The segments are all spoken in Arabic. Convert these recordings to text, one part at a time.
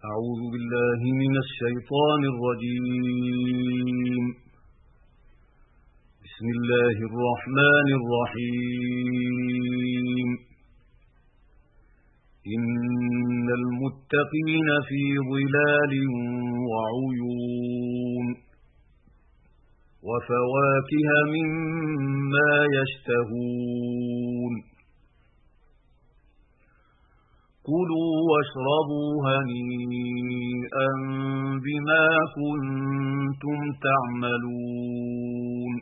أعوذ بالله من الشيطان الرجيم. بسم الله الرحمن الرحيم. إن المتقين في ظلال وعيون وفواكه مما يشتهون. كلوا واشربوا هنيئا بما كنتم تعملون.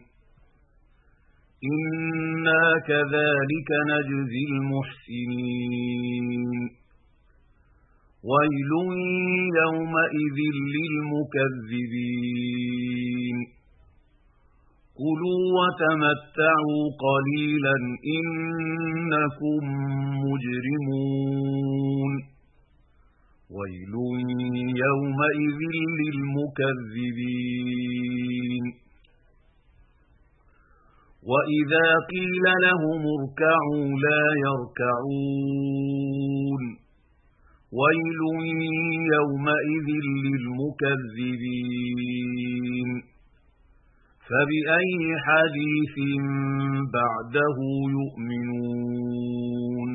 إنا كذلك نجزي المحسنين. ويل يومئذ للمكذبين. كلوا وتمتعوا قليلا إنكم مجرمون. ويل يومئذ للمكذبين. وإذا قيل لهم اركعوا لا يركعون. ويل يومئذ للمكذبين. فبأي حديث بعده يؤمنون.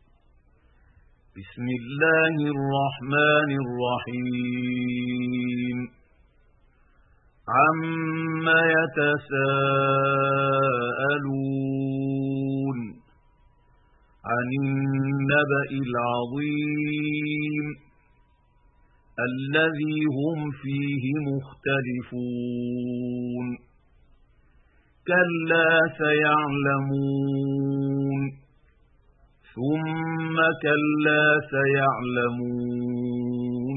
بسم الله الرحمن الرحيم. عَمَّ يتساءلون. عن النبأ العظيم الذي هم فيه مختلفون. كلا سيعلمون. ثم كلا سيعلمون.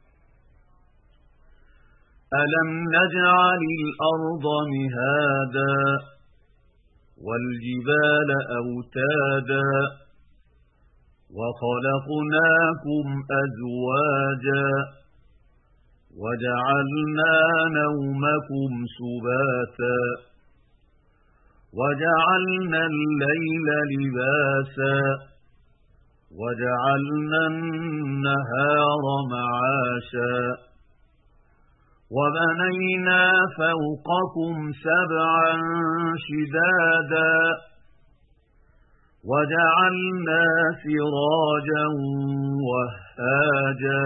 ألم نجعل الأرض مهادا والجبال أوتادا وخلقناكم أزواجا وجعلنا نومكم سباتا وجعلنا الليل لباسا وجعلنا النهار معاشا وبنينا فوقكم سبعا شدادا وجعلنا سراجا وهاجا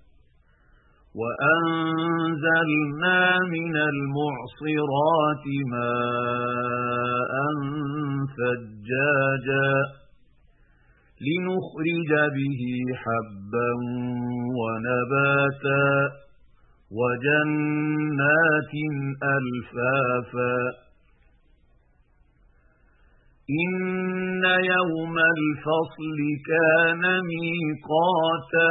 وأنزلنا من المعصرات ماء ثجاجا لنخرج به حبا ونباتا وجنات ألفافا. إن يوم الفصل كان ميقاتا.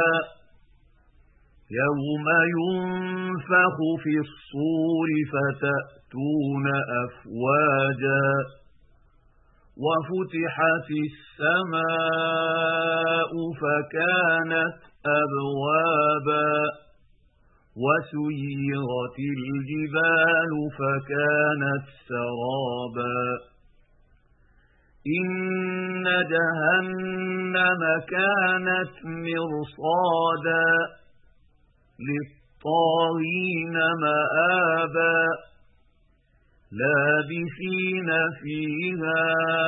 يوم ينفخ في الصور فتأتون أفواجا وفتحت السماء فكانت أبوابا وسيرت الجبال فكانت سرابا. إن جهنم كانت مرصادا للطاغين مآبا لابثين فيها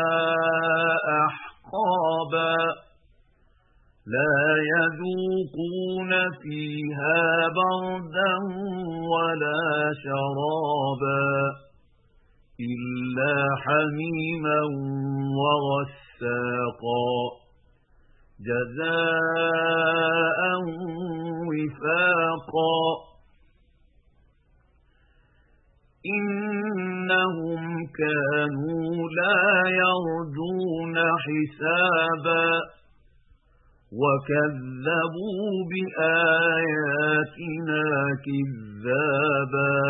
أحقابا لا يذوقون فيها بردا ولا شرابا إلا حميما وغساقا جزاء وفاقا. إنهم كانوا لا يرجون حسابا وكذبوا بآياتنا كذابا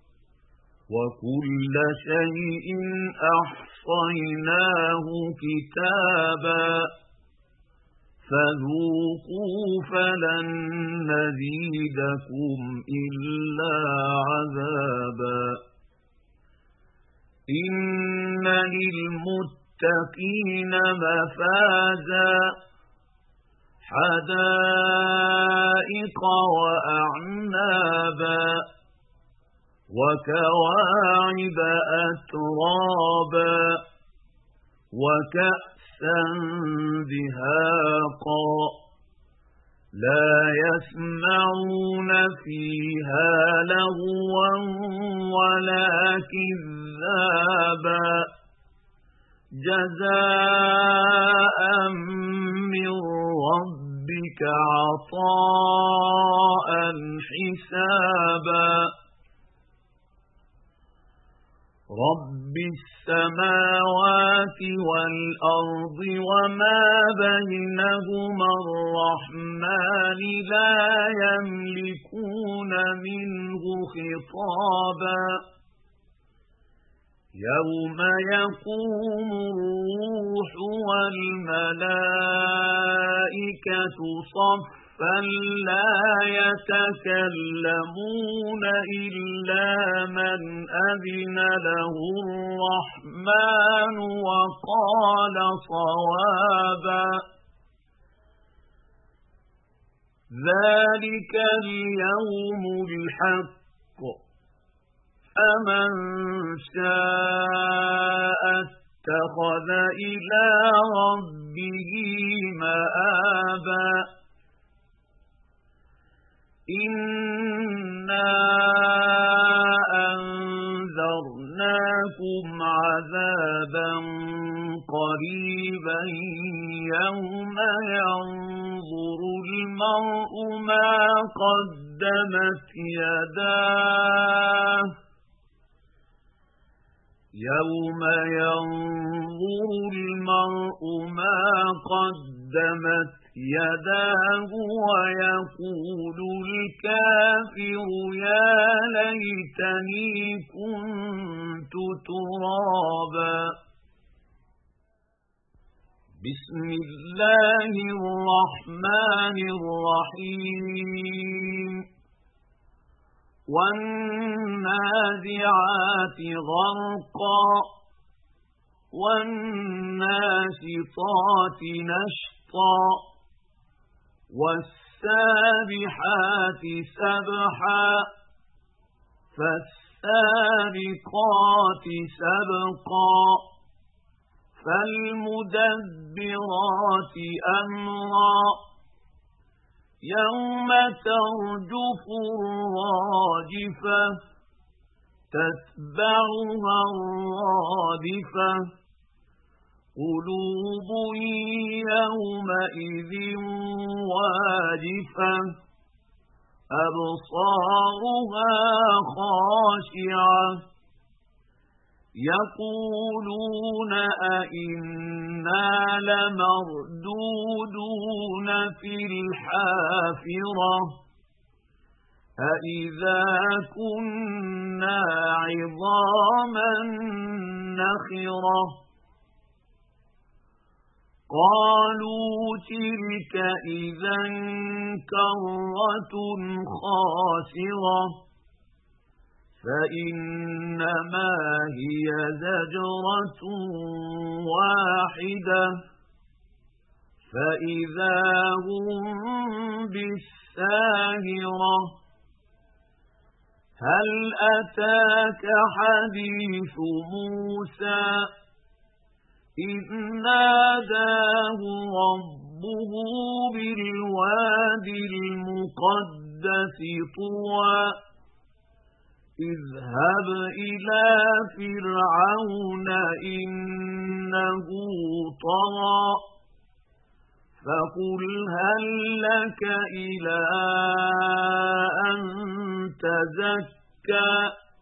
وكل شيء أحصيناه كتابا فذوقوا فلن نزيدكم إلا عذابا. إن للمتقين مفازا حدائق وأعنابا وكواعب أترابا وكأسا دهاقا لا يسمعون فيها لغوا ولا كذابا جزاء من ربك عطاء حسابا رب السماوات والأرض وما بينهما الرحمن لا يملكون منه خطابا يوم يقوم الروح والملائكة صفا لا يتكلمون إلا من أذن له الرحمن وقال صوابا ذلك اليوم الحق فمن شاء اتخذ إلى ربه مآبا إنا أنذرناكم عذابا قريبا يوم ينظر المرء ما قدمت يداه يوم ينظر المرء ما قدمت يداه ويقول الكافر يا ليتني كنت ترابا بسم الله الرحمن الرحيم والنازعات غرقا والناشطات نشطا والسابحات سبحا فالسابقات سبقا فالمدبرات أمرا يوم ترجف الراجفة تتبعها الرادفة قلوب يومئذ واجفة أبصارها خاشعة يقولون أئنا لمردودون في الحافرة أئذا كنا عظاما نخرة قالوا تلك إذا كرة خاسرة فإنما هي زجرة واحدة فإذا هم بالساهرة هل أتاك حديث موسى إذ ناداه ربه بالواد المقدس طوى اذهب إلى فرعون إنه طغى فقل هل لك إلى أن تزكى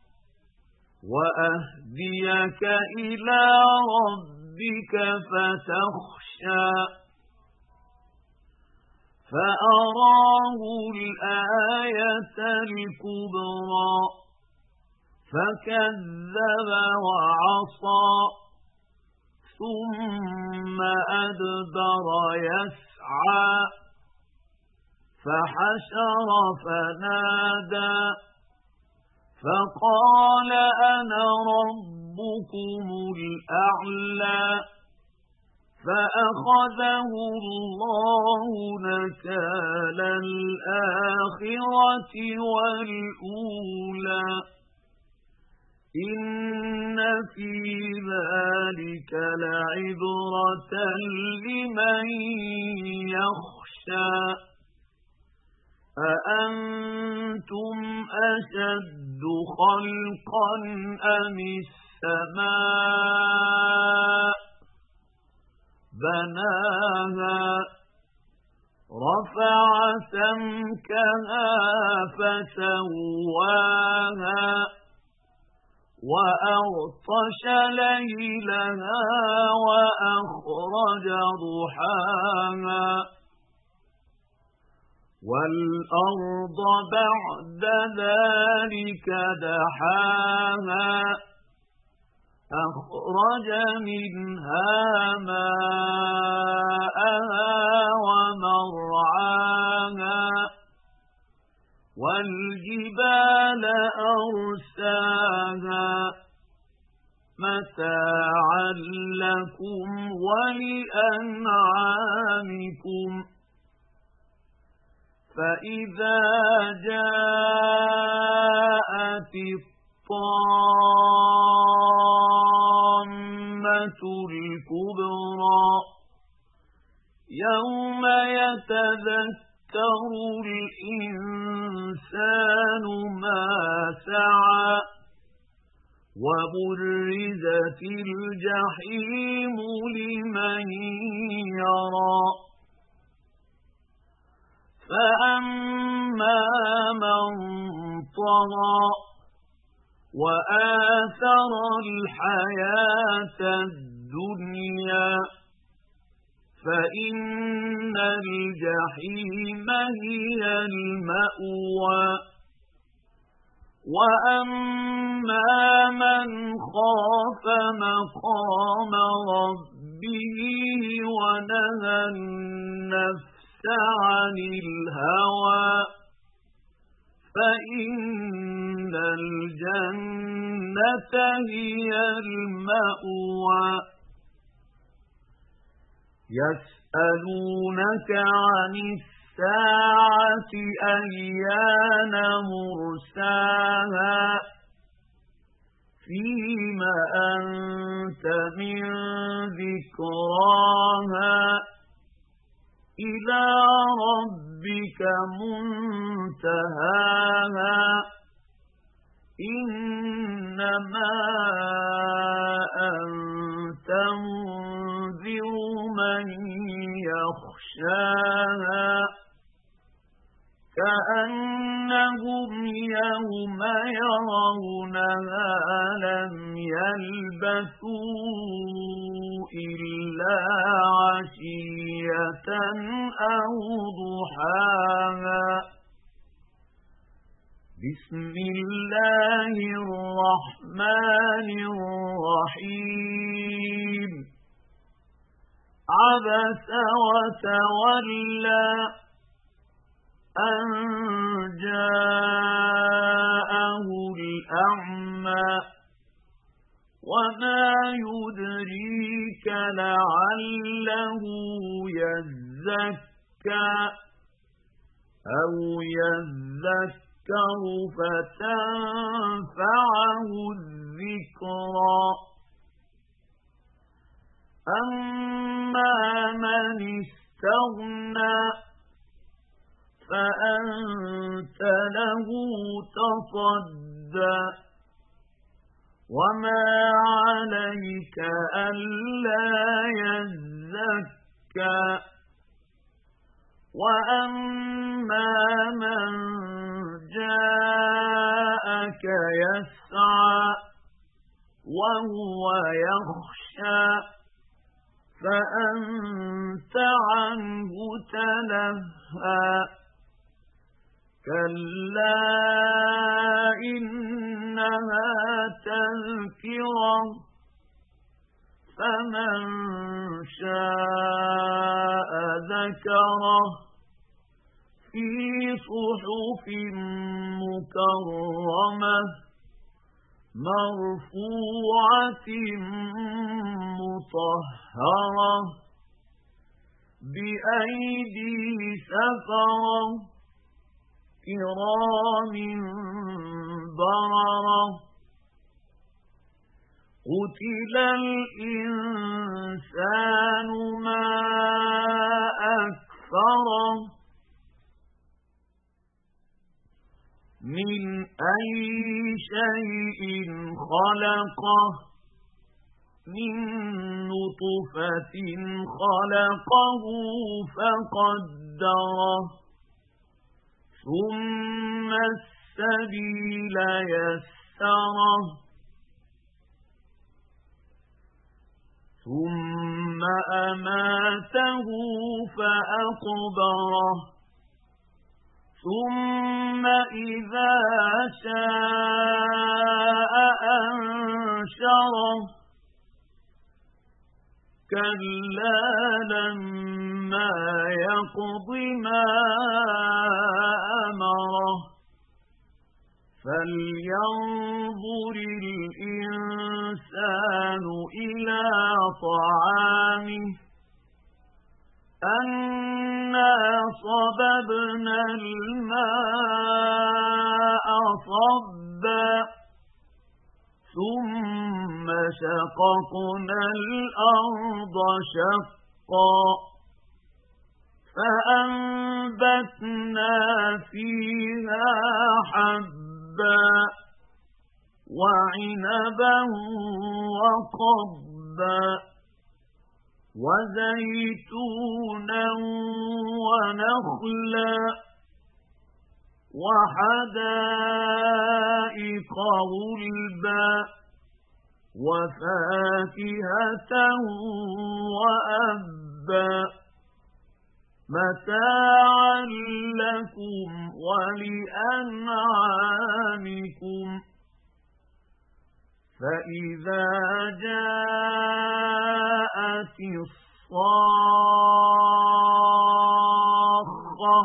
وأهديك إلى ربك فتخشى فأراه الآية الكبرى فكذب وعصى ثم أدبر يسعى فحشر فنادى فقال أنا ربكم الأعلى فأخذه الله نكال الآخرة والأولى إن في ذلك لعبرة لمن يخشى أأنتم أشد خلقا أم السماء بناها رفع سمكها فسواها وأغطش ليلها وأخرج ضحاها والأرض بعد ذلك دحاها أخرج منها ماءها ومرعاها والجبال أرساها متاعا لكم ولأنعامكم فإذا جاءت الطامة الكبرى يوم يتذكر الإنسان ما سعى وبرزت الجحيم لمن يرى فأما من طغى وآثر الحياة الدنيا فإن الجحيم هي المأوى وأما من خاف مقام ربه ونهى النفس عن الهوى فإن الجنة هي المأوى يسألونك عن الساعة أيان مرساها فيما أنت من ذكراها إلى ربك منتهاها إنما أنت منذر من يخشاها كأنهم يوم يرونها لم يلبثوا إلا عشية أو ضحاها بسم الله الرحمن الرحيم عبس وتولى أن جاءه الأعمى وما يدريك لعله يزكى أو يذكر فتنفعه الذكرى أما من استغنى فأنت له تصدى وما عليك ألا يزكى وأما من جاءك يسعى وهو يخشى فأنت عنه تلهى كلا إنها تذكرة فمن شاء ذكره في صحف مكرمة مرفوعة مطهرة بأيدي سفرة كرام بررة قتل الإنسان ما أكفره من أي شيء خلقه من نطفة خلقه فقدره ثم السبيل يسره ثم أماته فأقبره ثم إذا شاء أنشره كلا لما يقض ما أمره فلينظر الإنسان إلى طعامه أنا صببنا الماء صبا ثم شققنا الأرض شقا فأنبتنا فيها حبا وعنبا وقضبا وزيتونا ونخلا وحدائق غلبا وفاكهة وأبا متاعا لكم ولأنعامكم فإذا جاءت الصاخة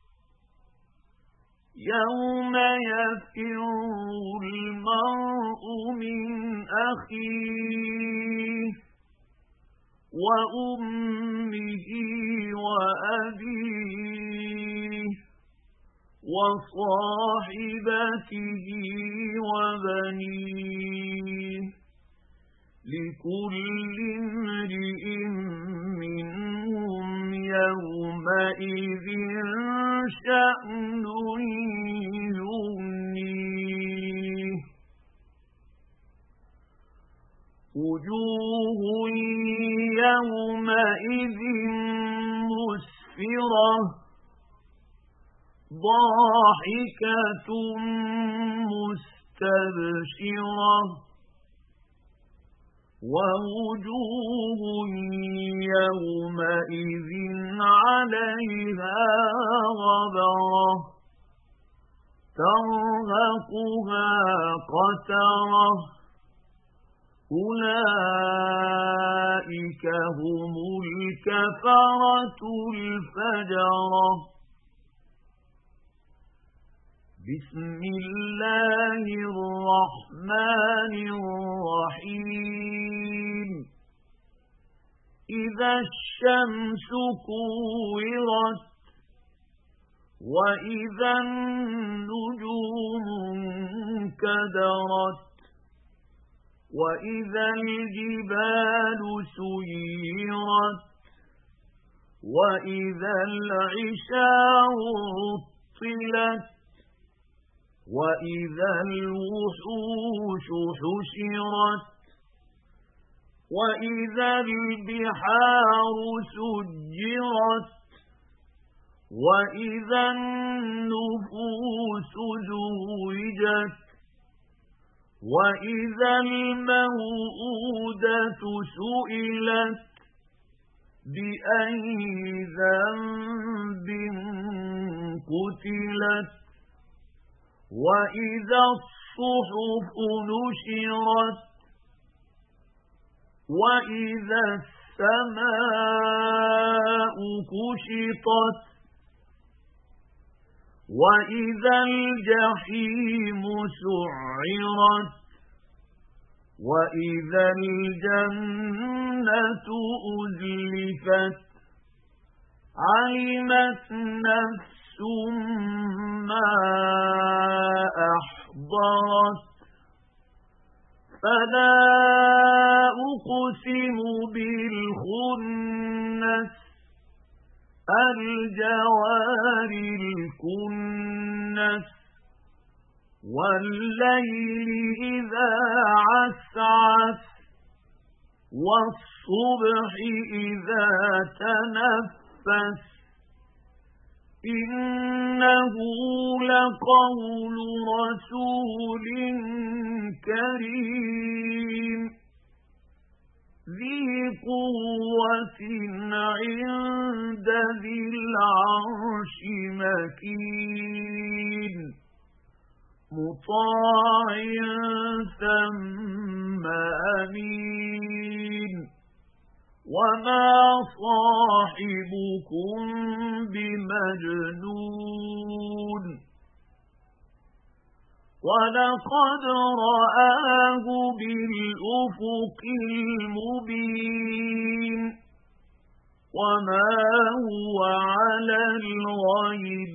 يوم يفر المرء من أخيه وأمه وأبيه وصاحبته وبنيه لكل امرئ منهم يومئذ شأن يغنيه وجوه يومئذ مسفرة ضاحكة مستبشرة ووجوه يومئذ عليها غبرة ترهقها قترة أولئك هم الكفرة الفجرة بسم الله الرحمن الرحيم إذا الشمس كورت وإذا النجوم انكدرت وإذا الجبال سيرت وإذا العشار عطلت وإذا الوحوش حشرت وإذا البحار سجرت وإذا النفوس زوجت وإذا الموءودة سئلت بأي ذنب قتلت وإذا الصحف نشرت وإذا السماء كشطت وإذا الجحيم سعرت وإذا الجنة أزلفت علمت نفس ما أحضرت فلا أقسم بالخنس الجوار الكنس والليل إذا عسعس والصبح إذا تنفس إنه لقول رسول كريم ذي قوة عند ذي العرش مكين مطاع ثم أمين وما صاحبكم بمجنون ولقد رآه بالأفق المبين وما هو على الغيب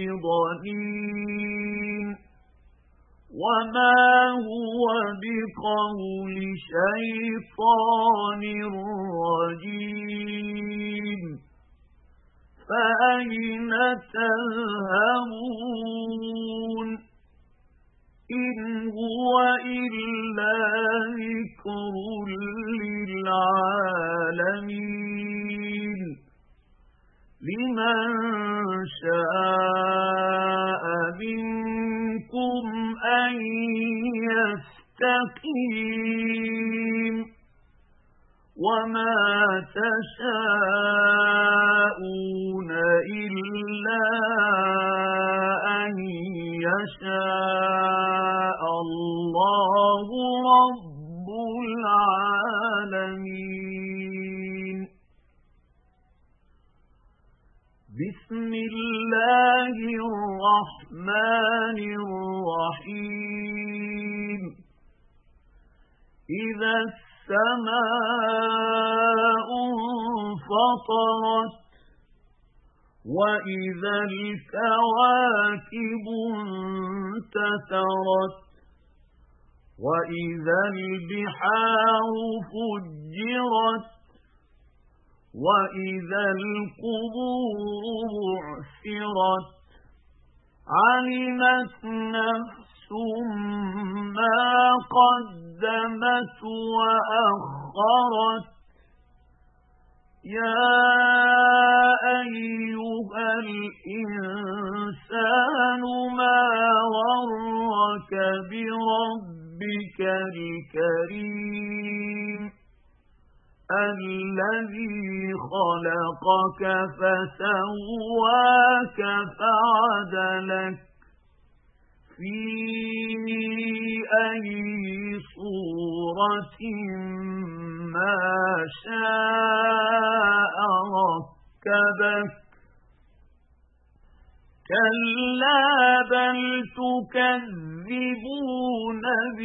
بضنين وما هو بقول شيطان رجيم فأين تذهبون إن هو إلا ذكر للعالمين لمن شاء منكم أن يستقيم وما تشاءون إلا أن يشاء الله رب العالمين بسم الله الرحمن الرحيم إذا السماء انفطرت وإذا الكواكب انتثرت وإذا البحار فجرت وإذا القبور بعثرت علمت نفس ما قدمت وأخرت يا أيها الإنسان ما غرك بربك الكريم الذي خلقك فسواك فعدلك في أي صورة ما شاء ركبك كلا بل تكذبون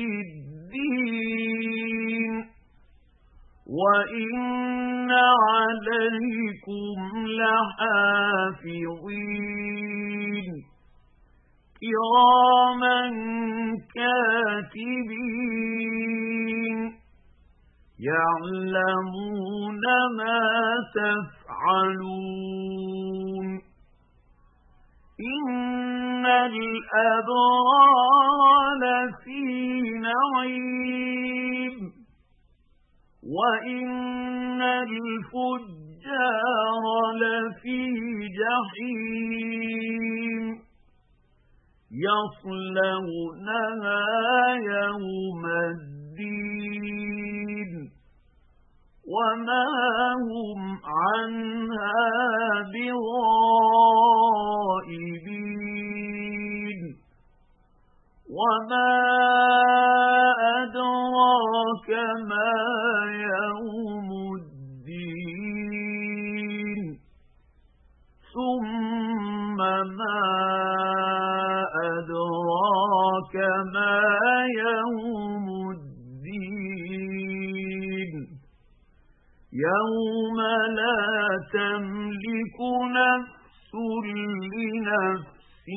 بالدين وإن عليكم لحافظين كراما كاتبين يعلمون ما تفعلون إن الأبرار لفي نعيم وإن الفجار لفي جحيم يصلونها يوم الدين وما هم عنها بغائبين وما أدراك ما يوم الدين ثم ما أدراك ما يوم الدين يوم لا تملك نفس لنفس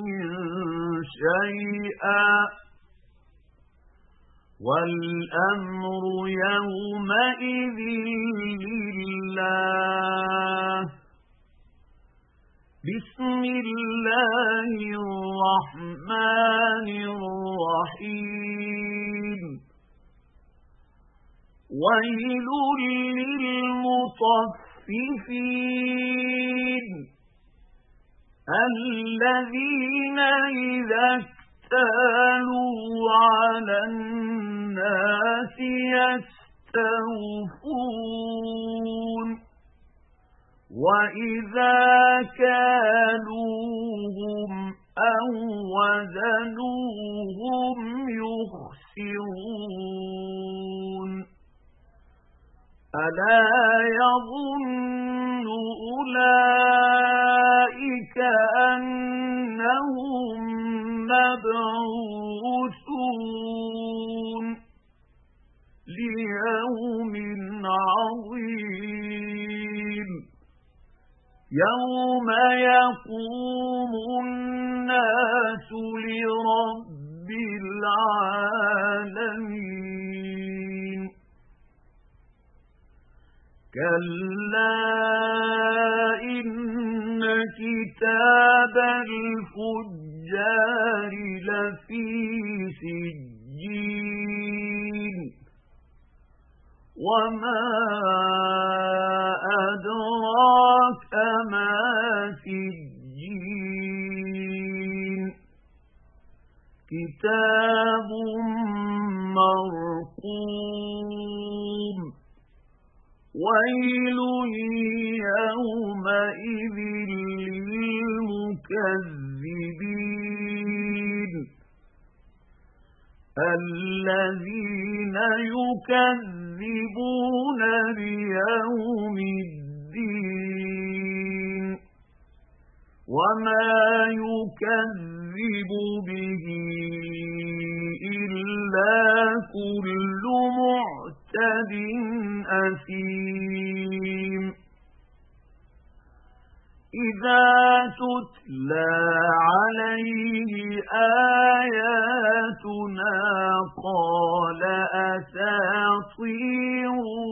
شيئا والأمر يومئذ لله. بسم الله الرحمن الرحيم. ويل للمطففين الذين إذا اكتالوا على الناس يستوفون وإذا كالوهم أو وزنوهم يخسرون. ألا يظن أولئك أنهم مبعوثون ليوم عظيم يوم يقوم الناس لرب العالمين. كلا إن كتاب الفجار لفي سجين وما أدراك ما سجين كتاب مرقوم ويل يومئذ للمكذبين الذين يكذبون بيوم الدين وما يكذب به إلا كل معتد أثيم. إذا تتلى عليه آياتنا قال أساطير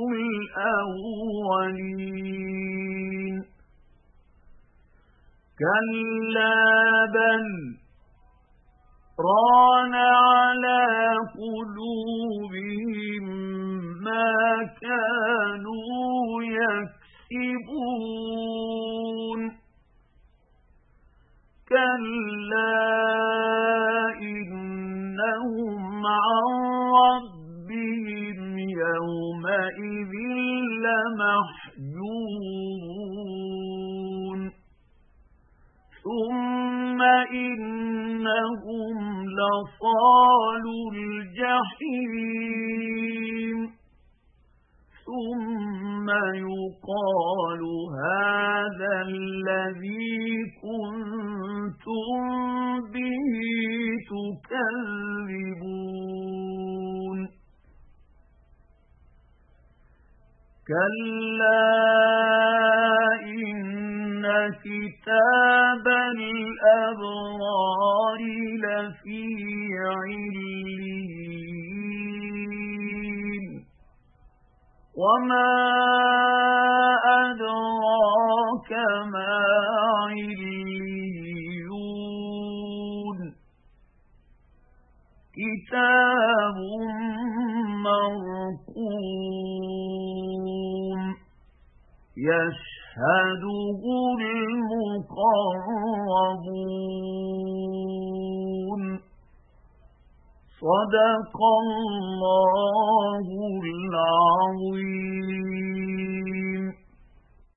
الأولين. كلا بل ران على قلوبهم ما كانوا يكسبون. كلا إنهم عن ربهم يومئذ لمحجوبون. ثم إنهم لصالو الجحيم ثم يقال هذا الذي كنتم به تكذبون. كلا إن كتاب الأبرار لفي عليين وما أدراك ما عليون. كتاب مرقوم يشهده المقربون. صدق الله العظيم.